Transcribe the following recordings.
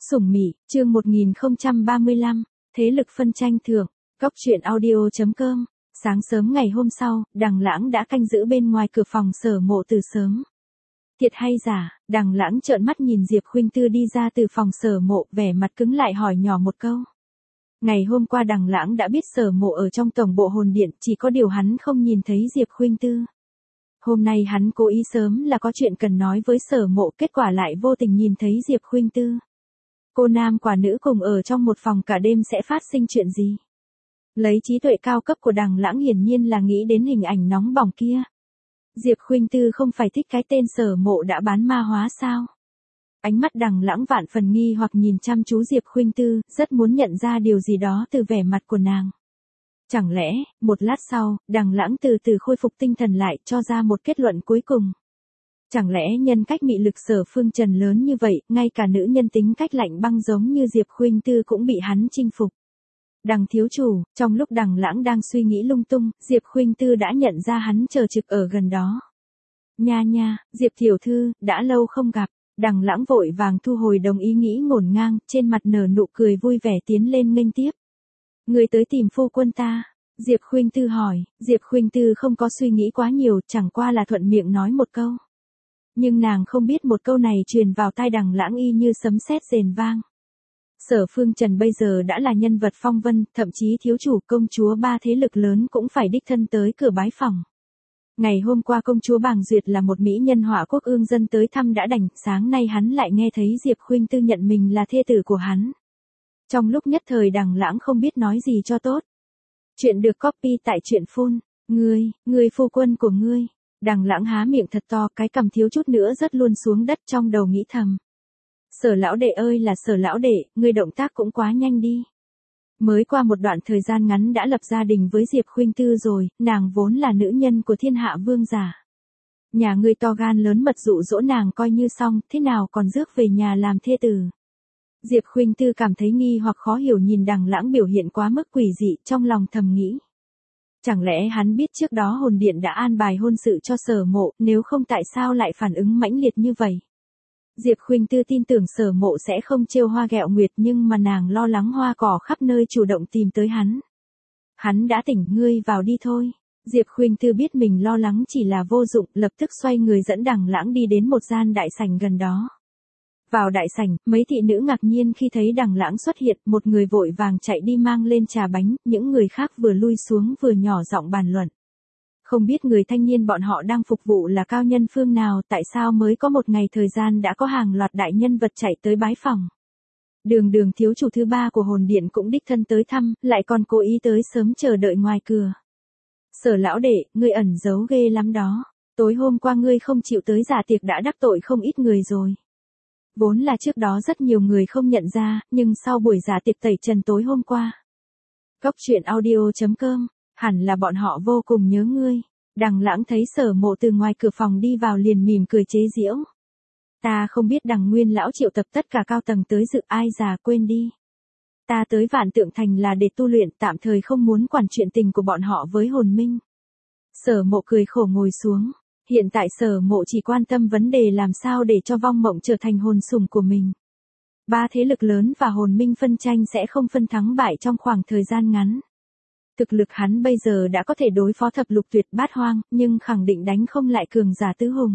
Sủng Mị, chương 1035, thế lực phân tranh thượng, Cóc truyện audio.com. Sáng sớm ngày hôm sau, Đằng Lãng đã canh giữ bên ngoài cửa phòng Sở Mộ từ sớm. Thiệt hay giả, Đằng Lãng trợn mắt nhìn Diệp Khuynh Tư đi ra từ phòng Sở Mộ, vẻ mặt cứng lại hỏi nhỏ một câu. Ngày hôm qua Đằng Lãng đã biết Sở Mộ ở trong tổng bộ hồn điện, chỉ có điều hắn không nhìn thấy Diệp Khuynh Tư. Hôm nay hắn cố ý sớm là có chuyện cần nói với Sở Mộ, kết quả lại vô tình nhìn thấy Diệp Khuynh Tư. Cô nam quả nữ cùng ở trong một phòng cả đêm sẽ phát sinh chuyện gì? Lấy trí tuệ cao cấp của Đằng Lãng hiển nhiên là nghĩ đến hình ảnh nóng bỏng kia. Diệp Khuynh Tư không phải thích cái tên Sở Mộ đã bán ma hóa sao? Ánh mắt Đằng Lãng vạn phần nghi hoặc nhìn chăm chú Diệp Khuynh Tư, rất muốn nhận ra điều gì đó từ vẻ mặt của nàng. Chẳng lẽ, một lát sau, Đằng Lãng từ từ khôi phục tinh thần lại, cho ra một kết luận cuối cùng. Chẳng lẽ nhân cách mị lực Sở Phương Trần lớn như vậy, ngay cả nữ nhân tính cách lạnh băng giống như Diệp Khuynh Tư cũng bị hắn chinh phục. Đằng thiếu chủ, trong lúc Đằng Lãng đang suy nghĩ lung tung, Diệp Khuynh Tư đã nhận ra hắn chờ trực ở gần đó. Nha, Diệp tiểu thư, đã lâu không gặp. Đằng Lãng vội vàng thu hồi đồng ý nghĩ ngổn ngang, trên mặt nở nụ cười vui vẻ tiến lên nghênh tiếp. Người tới tìm phu quân ta. Diệp Khuynh Tư hỏi. Diệp Khuynh Tư không có suy nghĩ quá nhiều, chẳng qua là thuận miệng nói một câu. Nhưng nàng không biết một câu này truyền vào tai Đằng Lãng y như sấm sét rền vang. Sở Phương Trần bây giờ đã là nhân vật phong vân, thậm chí thiếu chủ công chúa ba thế lực lớn cũng phải đích thân tới cửa bái phỏng. Ngày hôm qua công chúa Bàng Duyệt là một mỹ nhân Hỏa Quốc ương dân tới thăm đã đành, sáng nay hắn lại nghe thấy Diệp Khuynh Tư nhận mình là thê tử của hắn. Trong lúc nhất thời Đằng Lãng không biết nói gì cho tốt. Chuyện được copy tại truyện phun. Ngươi phu quân của ngươi. Đằng Lãng há miệng thật to, cái cằm thiếu chút nữa rớt luôn xuống đất, trong đầu nghĩ thầm. Sở lão đệ ơi là Sở lão đệ, ngươi động tác cũng quá nhanh đi. Mới qua một đoạn thời gian ngắn đã lập gia đình với Diệp Khuynh Tư rồi, nàng vốn là nữ nhân của thiên hạ vương giả. Nhà ngươi to gan lớn mật dụ dỗ nàng coi như xong, thế nào còn rước về nhà làm thê tử. Diệp Khuynh Tư cảm thấy nghi hoặc khó hiểu nhìn Đằng Lãng biểu hiện quá mức quỷ dị, trong lòng thầm nghĩ. Chẳng lẽ hắn biết trước đó hồn điện đã an bài hôn sự cho Sở Mộ, nếu không tại sao lại phản ứng mãnh liệt như vậy? Diệp Khuynh Tư tin tưởng Sở Mộ sẽ không trêu hoa ghẹo nguyệt, nhưng mà nàng lo lắng hoa cỏ khắp nơi chủ động tìm tới hắn. Hắn đã tỉnh, ngươi vào đi thôi. Diệp Khuynh Tư biết mình lo lắng chỉ là vô dụng, lập tức xoay người dẫn Đằng Lãng đi đến một gian đại sảnh gần đó. Vào đại sảnh, mấy thị nữ ngạc nhiên khi thấy Đằng Lãng xuất hiện, một người vội vàng chạy đi mang lên trà bánh, những người khác vừa lui xuống vừa nhỏ giọng bàn luận. Không biết người thanh niên bọn họ đang phục vụ là cao nhân phương nào, tại sao mới có một ngày thời gian đã có hàng loạt đại nhân vật chạy tới bái phỏng. Đường thiếu chủ thứ ba của hồn điện cũng đích thân tới thăm, lại còn cố ý tới sớm chờ đợi ngoài cửa. Sở lão đệ, ngươi ẩn giấu ghê lắm đó. Tối hôm qua ngươi không chịu tới dạ tiệc đã đắc tội không ít người rồi. Vốn là trước đó rất nhiều người không nhận ra, nhưng sau buổi dạ tiệc tẩy trần tối hôm qua. Cóc truyện audio.com, hẳn là bọn họ vô cùng nhớ ngươi. Đằng Lãng thấy Sở Mộ từ ngoài cửa phòng đi vào liền mỉm cười chế giễu. Ta không biết Đằng Nguyên lão triệu tập tất cả cao tầng tới dự, ai già quên đi. Ta tới Vạn Tượng Thành là để tu luyện, tạm thời không muốn quản chuyện tình của bọn họ với hồn minh. Sở Mộ cười khổ ngồi xuống. Hiện tại Sở Mộ chỉ quan tâm vấn đề làm sao để cho Vong Mộng trở thành hồn sủng của mình. Ba thế lực lớn và hồn minh phân tranh sẽ không phân thắng bại trong khoảng thời gian ngắn. Thực lực hắn bây giờ đã có thể đối phó thập lục tuyệt bát hoang, nhưng khẳng định đánh không lại cường giả tứ hùng.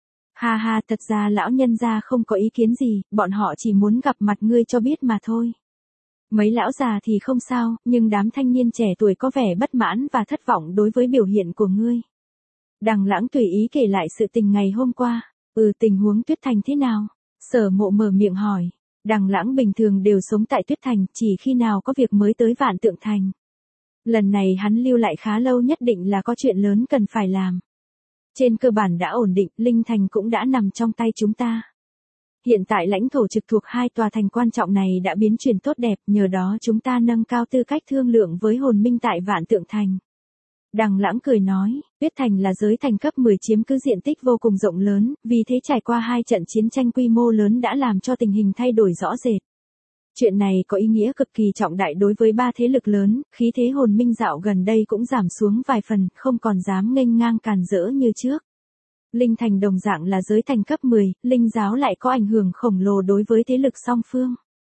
Ha, thật ra lão nhân gia không có ý kiến gì, bọn họ chỉ muốn gặp mặt ngươi cho biết mà thôi. Mấy lão già thì không sao, nhưng đám thanh niên trẻ tuổi có vẻ bất mãn và thất vọng đối với biểu hiện của ngươi. Đằng Lãng tùy ý kể lại sự tình ngày hôm qua. Tình huống Tuyết Thành thế nào? Sở Mộ mở miệng hỏi. Đằng Lãng bình thường đều sống tại Tuyết Thành, chỉ khi nào có việc mới tới Vạn Tượng Thành. Lần này hắn lưu lại khá lâu, nhất định là có chuyện lớn cần phải làm. Trên cơ bản đã ổn định, Linh Thành cũng đã nằm trong tay chúng ta. Hiện tại lãnh thổ trực thuộc hai tòa thành quan trọng này đã biến chuyển tốt đẹp, nhờ đó chúng ta nâng cao tư cách thương lượng với hồn minh tại Vạn Tượng Thành. Đằng Lãng cười nói, Tuyết Thành là giới thành cấp 10 chiếm cứ diện tích vô cùng rộng lớn, vì thế trải qua hai trận chiến tranh quy mô lớn đã làm cho tình hình thay đổi rõ rệt. Chuyện này có ý nghĩa cực kỳ trọng đại đối với ba thế lực lớn, khí thế hồn minh dạo gần đây cũng giảm xuống vài phần, không còn dám nghênh ngang càn rỡ như trước. Linh Thành đồng dạng là giới thành cấp 10, Linh giáo lại có ảnh hưởng khổng lồ đối với thế lực song phương.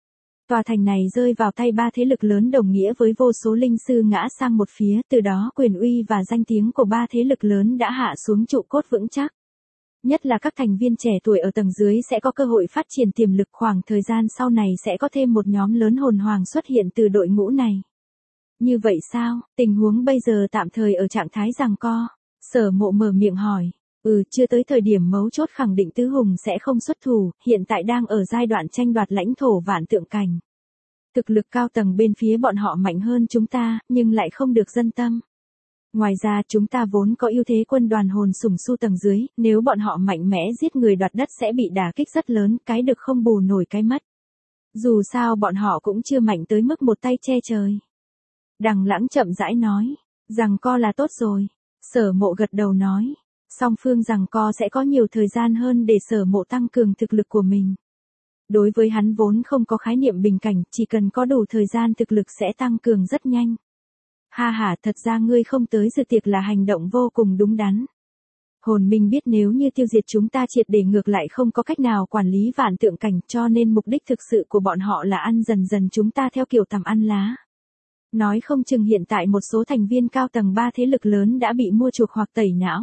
Tòa thành này rơi vào tay ba thế lực lớn đồng nghĩa với vô số linh sư ngã sang một phía, từ đó quyền uy và danh tiếng của ba thế lực lớn đã hạ xuống trụ cốt vững chắc. Nhất là các thành viên trẻ tuổi ở tầng dưới sẽ có cơ hội phát triển tiềm lực, khoảng thời gian sau này sẽ có thêm một nhóm lớn hồn hoàng xuất hiện từ đội ngũ này. Như vậy sao, tình huống bây giờ tạm thời ở trạng thái giằng co? Sở Mộ mở miệng hỏi. Chưa tới thời điểm mấu chốt, khẳng định Tứ Hùng sẽ không xuất thủ, hiện tại đang ở giai đoạn tranh đoạt lãnh thổ Vạn Tượng Cảnh. Thực lực cao tầng bên phía bọn họ mạnh hơn chúng ta, nhưng lại không được dân tâm. Ngoài ra chúng ta vốn có ưu thế quân đoàn hồn sủng su tầng dưới, nếu bọn họ mạnh mẽ giết người đoạt đất sẽ bị đả kích rất lớn, cái được không bù nổi cái mất. Dù sao bọn họ cũng chưa mạnh tới mức một tay che trời. Đằng Lãng chậm rãi nói, giằng co là tốt rồi. Sở Mộ gật đầu nói, song phương giằng co sẽ có nhiều thời gian hơn để Sở Mộ tăng cường thực lực của mình. Đối với hắn vốn không có khái niệm bình cảnh, chỉ cần có đủ thời gian thực lực sẽ tăng cường rất nhanh. Ha ha, thật ra ngươi không tới dự tiệc là hành động vô cùng đúng đắn. Hồn Minh biết nếu như tiêu diệt chúng ta triệt để ngược lại không có cách nào quản lý Vạn Tượng Cảnh, cho nên mục đích thực sự của bọn họ là ăn dần dần chúng ta theo kiểu tằm ăn lá. Nói không chừng hiện tại một số thành viên cao tầng ba thế lực lớn đã bị mua chuộc hoặc tẩy não.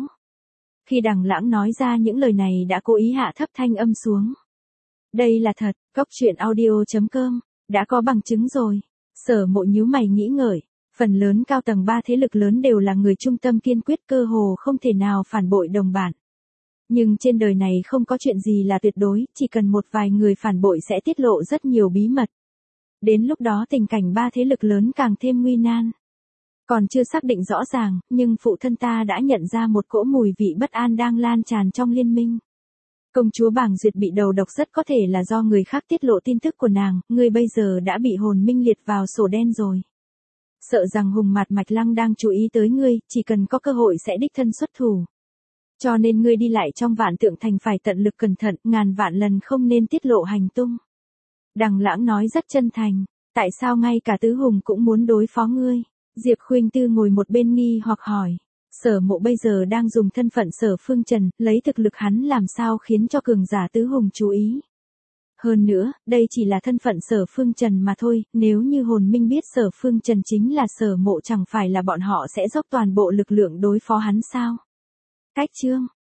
Khi Đằng Lãng nói ra những lời này đã cố ý hạ thấp thanh âm xuống. Đây là thật, Cốc.audio.com, đã có bằng chứng rồi. Sở Mộ nhíu mày nghĩ ngợi, phần lớn cao tầng ba thế lực lớn đều là người trung tâm kiên quyết, cơ hồ không thể nào phản bội đồng bạn. Nhưng trên đời này không có chuyện gì là tuyệt đối, chỉ cần một vài người phản bội sẽ tiết lộ rất nhiều bí mật. Đến lúc đó tình cảnh ba thế lực lớn càng thêm nguy nan. Còn chưa xác định rõ ràng, nhưng phụ thân ta đã nhận ra một cỗ mùi vị bất an đang lan tràn trong liên minh. Công chúa Bàng Duyệt bị đầu độc rất có thể là do người khác tiết lộ tin tức của nàng, ngươi bây giờ đã bị hồn minh liệt vào sổ đen rồi. Sợ rằng Hùng Mạt Mạch Lăng đang chú ý tới ngươi, chỉ cần có cơ hội sẽ đích thân xuất thủ. Cho nên ngươi đi lại trong Vạn Tượng Thành phải tận lực cẩn thận, ngàn vạn lần không nên tiết lộ hành tung. Đằng Lãng nói rất chân thành, tại sao ngay cả Tứ Hùng cũng muốn đối phó ngươi? Diệp Khuynh Tư ngồi một bên nghi hoặc hỏi. Sở Mộ bây giờ đang dùng thân phận Sở Phương Trần, lấy thực lực hắn làm sao khiến cho cường giả Tứ Hùng chú ý. Hơn nữa, đây chỉ là thân phận Sở Phương Trần mà thôi, nếu như hồn minh biết Sở Phương Trần chính là Sở Mộ chẳng phải là bọn họ sẽ dốc toàn bộ lực lượng đối phó hắn sao? Cách chương